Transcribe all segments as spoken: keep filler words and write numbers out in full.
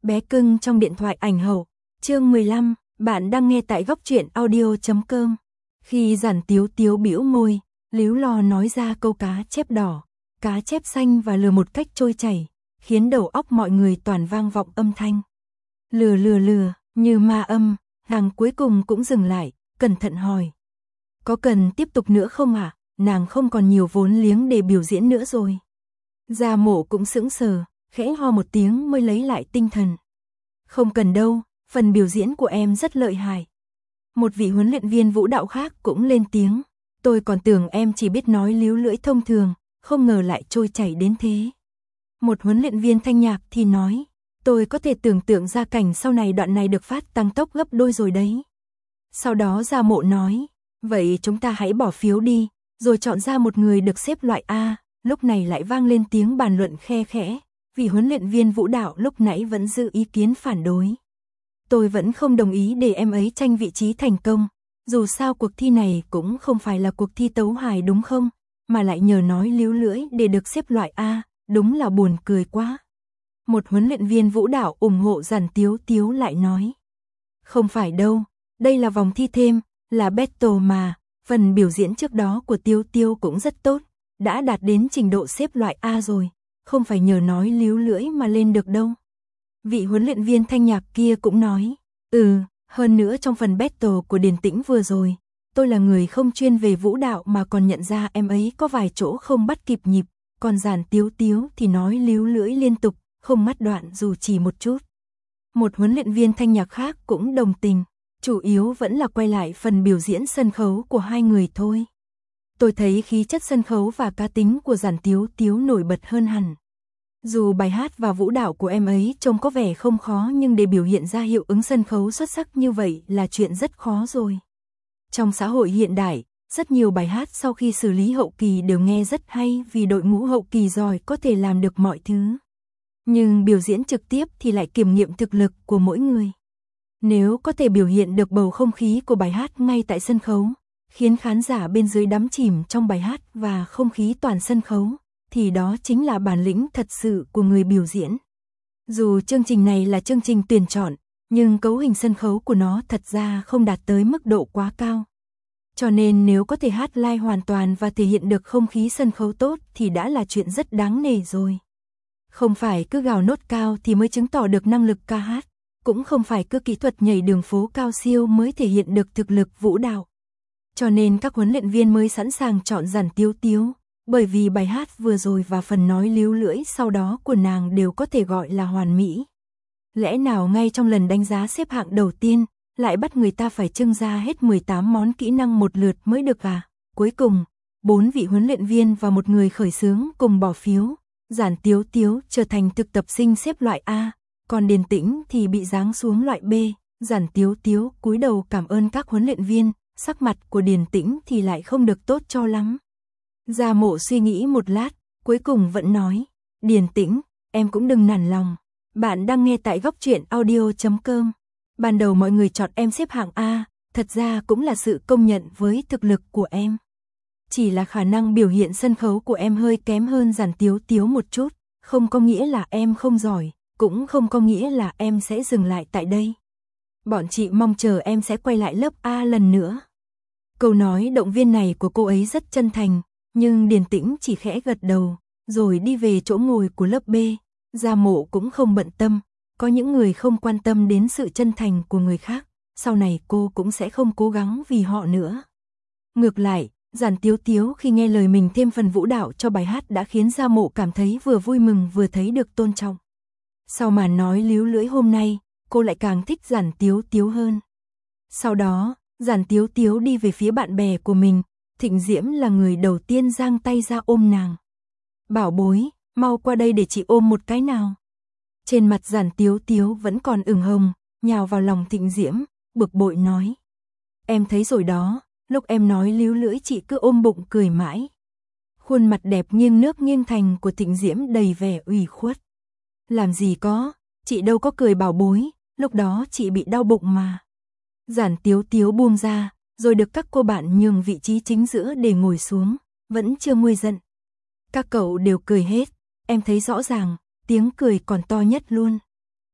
Bé cưng trong điện thoại ảnh hậu, chương mười lăm, bạn đang nghe tại góc truyện audio chấm com. Khi Giản Tiếu Tiếu bĩu môi, líu lo nói ra câu cá chép đỏ, cá chép xanh và lừa một cách trôi chảy, khiến đầu óc mọi người toàn vang vọng âm thanh. Lừa lừa lừa, như ma âm, nàng cuối cùng cũng dừng lại, cẩn thận hỏi. Có cần tiếp tục nữa không ạ? À? Nàng không còn nhiều vốn liếng để biểu diễn nữa rồi. Gia Mộ cũng sững sờ, khẽ ho một tiếng mới lấy lại tinh thần. Không cần đâu, phần biểu diễn của em rất lợi hại. Một vị huấn luyện viên vũ đạo khác cũng lên tiếng. Tôi còn tưởng em chỉ biết nói líu lưỡi thông thường, không ngờ lại trôi chảy đến thế. Một huấn luyện viên thanh nhạc thì nói. Tôi có thể tưởng tượng ra cảnh sau này đoạn này được phát tăng tốc gấp đôi rồi đấy. Sau đó Gia Mộ nói. Vậy chúng ta hãy bỏ phiếu đi, rồi chọn ra một người được xếp loại A. Lúc này lại vang lên tiếng bàn luận khe khẽ. Vì huấn luyện viên vũ đạo lúc nãy vẫn giữ ý kiến phản đối. Tôi vẫn không đồng ý để em ấy tranh vị trí thành công. Dù sao cuộc thi này cũng không phải là cuộc thi tấu hài đúng không? Mà lại nhờ nói líu lưỡi để được xếp loại A, đúng là buồn cười quá. Một huấn luyện viên vũ đạo ủng hộ Giản Tiếu Tiếu lại nói. Không phải đâu, đây là vòng thi thêm, là battle mà, phần biểu diễn trước đó của Tiếu Tiếu cũng rất tốt, đã đạt đến trình độ xếp loại A rồi, không phải nhờ nói líu lưỡi mà lên được đâu. Vị huấn luyện viên thanh nhạc kia cũng nói, ừ, hơn nữa trong phần battle của Điền Tĩnh vừa rồi, tôi là người không chuyên về vũ đạo mà còn nhận ra em ấy có vài chỗ không bắt kịp nhịp, còn Giản Tiếu Tiếu thì nói líu lưỡi liên tục, không ngắt đoạn dù chỉ một chút. Một huấn luyện viên thanh nhạc khác cũng đồng tình, chủ yếu vẫn là quay lại phần biểu diễn sân khấu của hai người thôi. Tôi thấy khí chất sân khấu và cá tính của Giản Tiếu Tiếu nổi bật hơn hẳn. Dù bài hát và vũ đạo của em ấy trông có vẻ không khó nhưng để biểu hiện ra hiệu ứng sân khấu xuất sắc như vậy là chuyện rất khó rồi. Trong xã hội hiện đại, rất nhiều bài hát sau khi xử lý hậu kỳ đều nghe rất hay vì đội ngũ hậu kỳ giỏi có thể làm được mọi thứ. Nhưng biểu diễn trực tiếp thì lại kiểm nghiệm thực lực của mỗi người. Nếu có thể biểu hiện được bầu không khí của bài hát ngay tại sân khấu, khiến khán giả bên dưới đắm chìm trong bài hát và không khí toàn sân khấu, thì đó chính là bản lĩnh thật sự của người biểu diễn. Dù chương trình này là chương trình tuyển chọn, nhưng cấu hình sân khấu của nó thật ra không đạt tới mức độ quá cao. Cho nên nếu có thể hát live hoàn toàn và thể hiện được không khí sân khấu tốt thì đã là chuyện rất đáng nể rồi. Không phải cứ gào nốt cao thì mới chứng tỏ được năng lực ca hát, cũng không phải cứ kỹ thuật nhảy đường phố cao siêu mới thể hiện được thực lực vũ đạo. Cho nên các huấn luyện viên mới sẵn sàng chọn Giản Tiếu Tiếu, bởi vì bài hát vừa rồi và phần nói líu lưỡi sau đó của nàng đều có thể gọi là hoàn mỹ. Lẽ nào ngay trong lần đánh giá xếp hạng đầu tiên, lại bắt người ta phải trưng ra hết mười tám món kỹ năng một lượt mới được à? Cuối cùng, bốn vị huấn luyện viên và một người khởi xướng cùng bỏ phiếu, Giản Tiếu Tiếu trở thành thực tập sinh xếp loại A, còn Điền Tĩnh thì bị giáng xuống loại B. Giản Tiếu Tiếu cúi đầu cảm ơn các huấn luyện viên, sắc mặt của Điền Tĩnh thì lại không được tốt cho lắm. Gia Mộ suy nghĩ một lát, cuối cùng vẫn nói, Điền Tĩnh, em cũng đừng nản lòng. Bạn đang nghe tại góc truyện audio chấm com. Ban đầu mọi người chọn em xếp hạng A, thật ra cũng là sự công nhận với thực lực của em. Chỉ là khả năng biểu hiện sân khấu của em hơi kém hơn Giản Tiếu Tiếu một chút, không có nghĩa là em không giỏi, cũng không có nghĩa là em sẽ dừng lại tại đây. Bọn chị mong chờ em sẽ quay lại lớp A lần nữa. Câu nói động viên này của cô ấy rất chân thành, nhưng Điền Tĩnh chỉ khẽ gật đầu, rồi đi về chỗ ngồi của lớp B. Gia Mộ cũng không bận tâm, có những người không quan tâm đến sự chân thành của người khác, sau này cô cũng sẽ không cố gắng vì họ nữa. Ngược lại, Giản Tiếu Tiếu khi nghe lời mình thêm phần vũ đạo cho bài hát đã khiến Gia Mộ cảm thấy vừa vui mừng vừa thấy được tôn trọng. Sau màn nói líu lưỡi hôm nay, cô lại càng thích Giản Tiếu Tiếu hơn. Sau đó, Giản Tiếu Tiếu đi về phía bạn bè của mình, Thịnh Diễm là người đầu tiên giang tay ra ôm nàng. Bảo bối, mau qua đây để chị ôm một cái nào. Trên mặt Giản Tiếu Tiếu vẫn còn ửng hồng, nhào vào lòng Thịnh Diễm, bực bội nói. Em thấy rồi đó, lúc em nói líu lưỡi chị cứ ôm bụng cười mãi. Khuôn mặt đẹp nghiêng nước nghiêng thành của Thịnh Diễm đầy vẻ ủy khuất. Làm gì có, chị đâu có cười bảo bối, lúc đó chị bị đau bụng mà. Giản Tiếu Tiếu buông ra, rồi được các cô bạn nhường vị trí chính giữa để ngồi xuống, vẫn chưa nguôi giận. Các cậu đều cười hết, em thấy rõ ràng, tiếng cười còn to nhất luôn.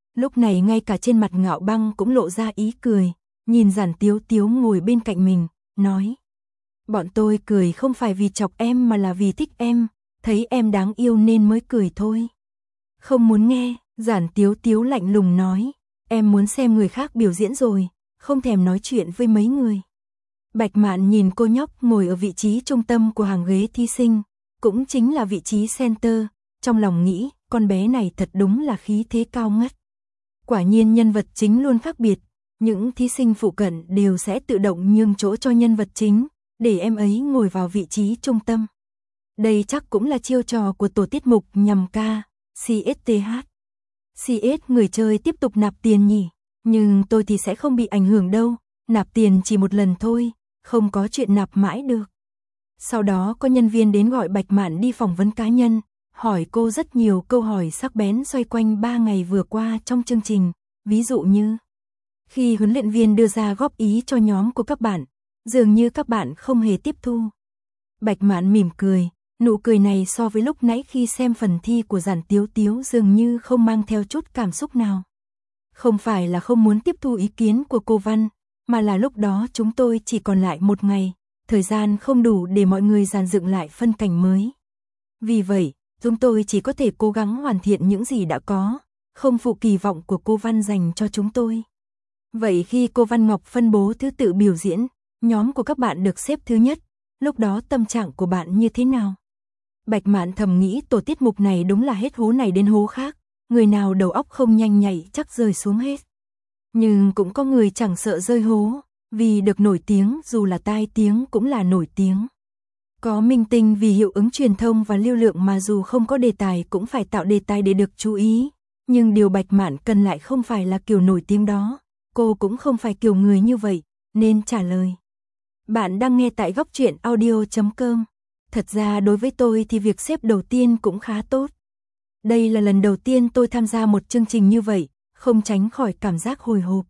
Lúc này ngay cả trên mặt Ngạo Băng cũng lộ ra ý cười, nhìn Giản Tiếu Tiếu ngồi bên cạnh mình, nói. Bọn tôi cười không phải vì chọc em mà là vì thích em, thấy em đáng yêu nên mới cười thôi. Không muốn nghe, Giản Tiếu Tiếu lạnh lùng nói, em muốn xem người khác biểu diễn rồi, không thèm nói chuyện với mấy người. Bạch Mạn nhìn cô nhóc ngồi ở vị trí trung tâm của hàng ghế thí sinh, cũng chính là vị trí center, trong lòng nghĩ, con bé này thật đúng là khí thế cao ngất. Quả nhiên nhân vật chính luôn khác biệt, những thí sinh phụ cận đều sẽ tự động nhường chỗ cho nhân vật chính, để em ấy ngồi vào vị trí trung tâm. Đây chắc cũng là chiêu trò của tổ tiết mục nhằm ca, xê ét tê hát. xê ét người chơi tiếp tục nạp tiền nhỉ, nhưng tôi thì sẽ không bị ảnh hưởng đâu, nạp tiền chỉ một lần thôi, không có chuyện nạp mãi được. Sau đó có nhân viên đến gọi Bạch Mạn đi phỏng vấn cá nhân, hỏi cô rất nhiều câu hỏi sắc bén xoay quanh ba ngày vừa qua trong chương trình, ví dụ như khi huấn luyện viên đưa ra góp ý cho nhóm của các bạn, dường như các bạn không hề tiếp thu. Bạch Mạn mỉm cười, nụ cười này so với lúc nãy khi xem phần thi của Giản Tiếu Tiếu dường như không mang theo chút cảm xúc nào. Không phải là không muốn tiếp thu ý kiến của cô Văn, mà là lúc đó chúng tôi chỉ còn lại một ngày, thời gian không đủ để mọi người dàn dựng lại phân cảnh mới. Vì vậy, chúng tôi chỉ có thể cố gắng hoàn thiện những gì đã có, không phụ kỳ vọng của cô Văn dành cho chúng tôi. Vậy khi cô Văn Ngọc phân bố thứ tự biểu diễn, nhóm của các bạn được xếp thứ nhất, lúc đó tâm trạng của bạn như thế nào? Bạch Mạn thầm nghĩ tổ tiết mục này đúng là hết hố này đến hố khác, người nào đầu óc không nhanh nhạy chắc rơi xuống hết. Nhưng cũng có người chẳng sợ rơi hố, vì được nổi tiếng dù là tai tiếng cũng là nổi tiếng. Có minh tinh vì hiệu ứng truyền thông và lưu lượng mà dù không có đề tài cũng phải tạo đề tài để được chú ý, nhưng điều Bạch Mạn cần lại không phải là kiểu nổi tiếng đó, cô cũng không phải kiểu người như vậy, nên trả lời. Bạn đang nghe tại góc truyện audio chấm com. Thật ra đối với tôi thì việc xếp đầu tiên cũng khá tốt. Đây là lần đầu tiên tôi tham gia một chương trình như vậy, không tránh khỏi cảm giác hồi hộp.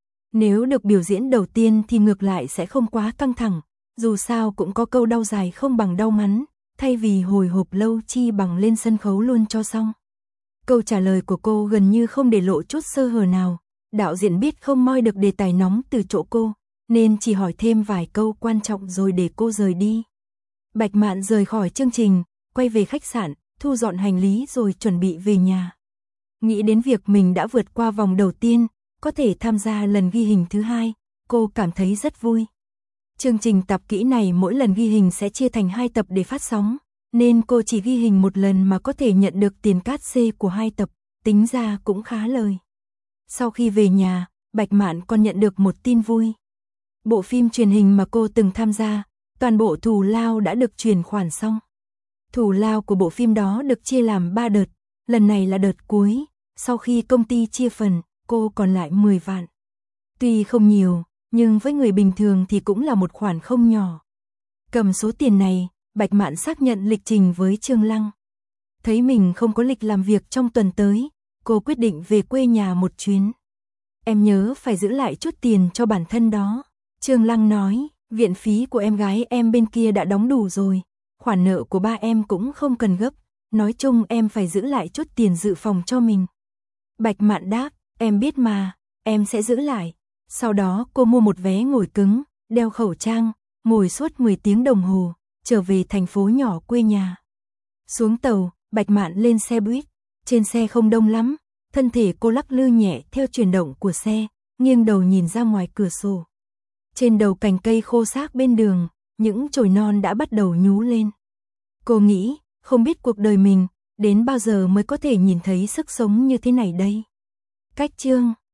Nếu được biểu diễn đầu tiên thì ngược lại sẽ không quá căng thẳng, dù sao cũng có câu đau dài không bằng đau ngắn, thay vì hồi hộp lâu chi bằng lên sân khấu luôn cho xong. Câu trả lời của cô gần như không để lộ chút sơ hở nào, đạo diễn biết không moi được đề tài nóng từ chỗ cô, nên chỉ hỏi thêm vài câu quan trọng rồi để cô rời đi. Bạch Mạn rời khỏi chương trình, quay về khách sạn, thu dọn hành lý rồi chuẩn bị về nhà. Nghĩ đến việc mình đã vượt qua vòng đầu tiên, có thể tham gia lần ghi hình thứ hai, cô cảm thấy rất vui. Chương trình tập kỹ này mỗi lần ghi hình sẽ chia thành hai tập để phát sóng, nên cô chỉ ghi hình một lần mà có thể nhận được tiền cát xê của hai tập, tính ra cũng khá lời. Sau khi về nhà, Bạch Mạn còn nhận được một tin vui. Bộ phim truyền hình mà cô từng tham gia, toàn bộ thù lao đã được chuyển khoản xong. Thù lao của bộ phim đó được chia làm ba đợt, lần này là đợt cuối, sau khi công ty chia phần, cô còn lại mười vạn. Tuy không nhiều, nhưng với người bình thường thì cũng là một khoản không nhỏ. Cầm số tiền này, Bạch Mạn xác nhận lịch trình với Trương Lăng. Thấy mình không có lịch làm việc trong tuần tới, cô quyết định về quê nhà một chuyến. Em nhớ phải giữ lại chút tiền cho bản thân đó. Trương Lăng nói, viện phí của em gái em bên kia đã đóng đủ rồi, khoản nợ của ba em cũng không cần gấp, nói chung em phải giữ lại chút tiền dự phòng cho mình. Bạch Mạn đáp, em biết mà, em sẽ giữ lại. Sau đó cô mua một vé ngồi cứng, đeo khẩu trang, ngồi suốt mười tiếng đồng hồ, trở về thành phố nhỏ quê nhà. Xuống tàu, Bạch Mạn lên xe buýt, trên xe không đông lắm, thân thể cô lắc lư nhẹ theo chuyển động của xe, nghiêng đầu nhìn ra ngoài cửa sổ. Trên đầu cành cây khô xác bên đường, những chồi non đã bắt đầu nhú lên. Cô nghĩ, không biết cuộc đời mình, đến bao giờ mới có thể nhìn thấy sức sống như thế này đây. Cách chương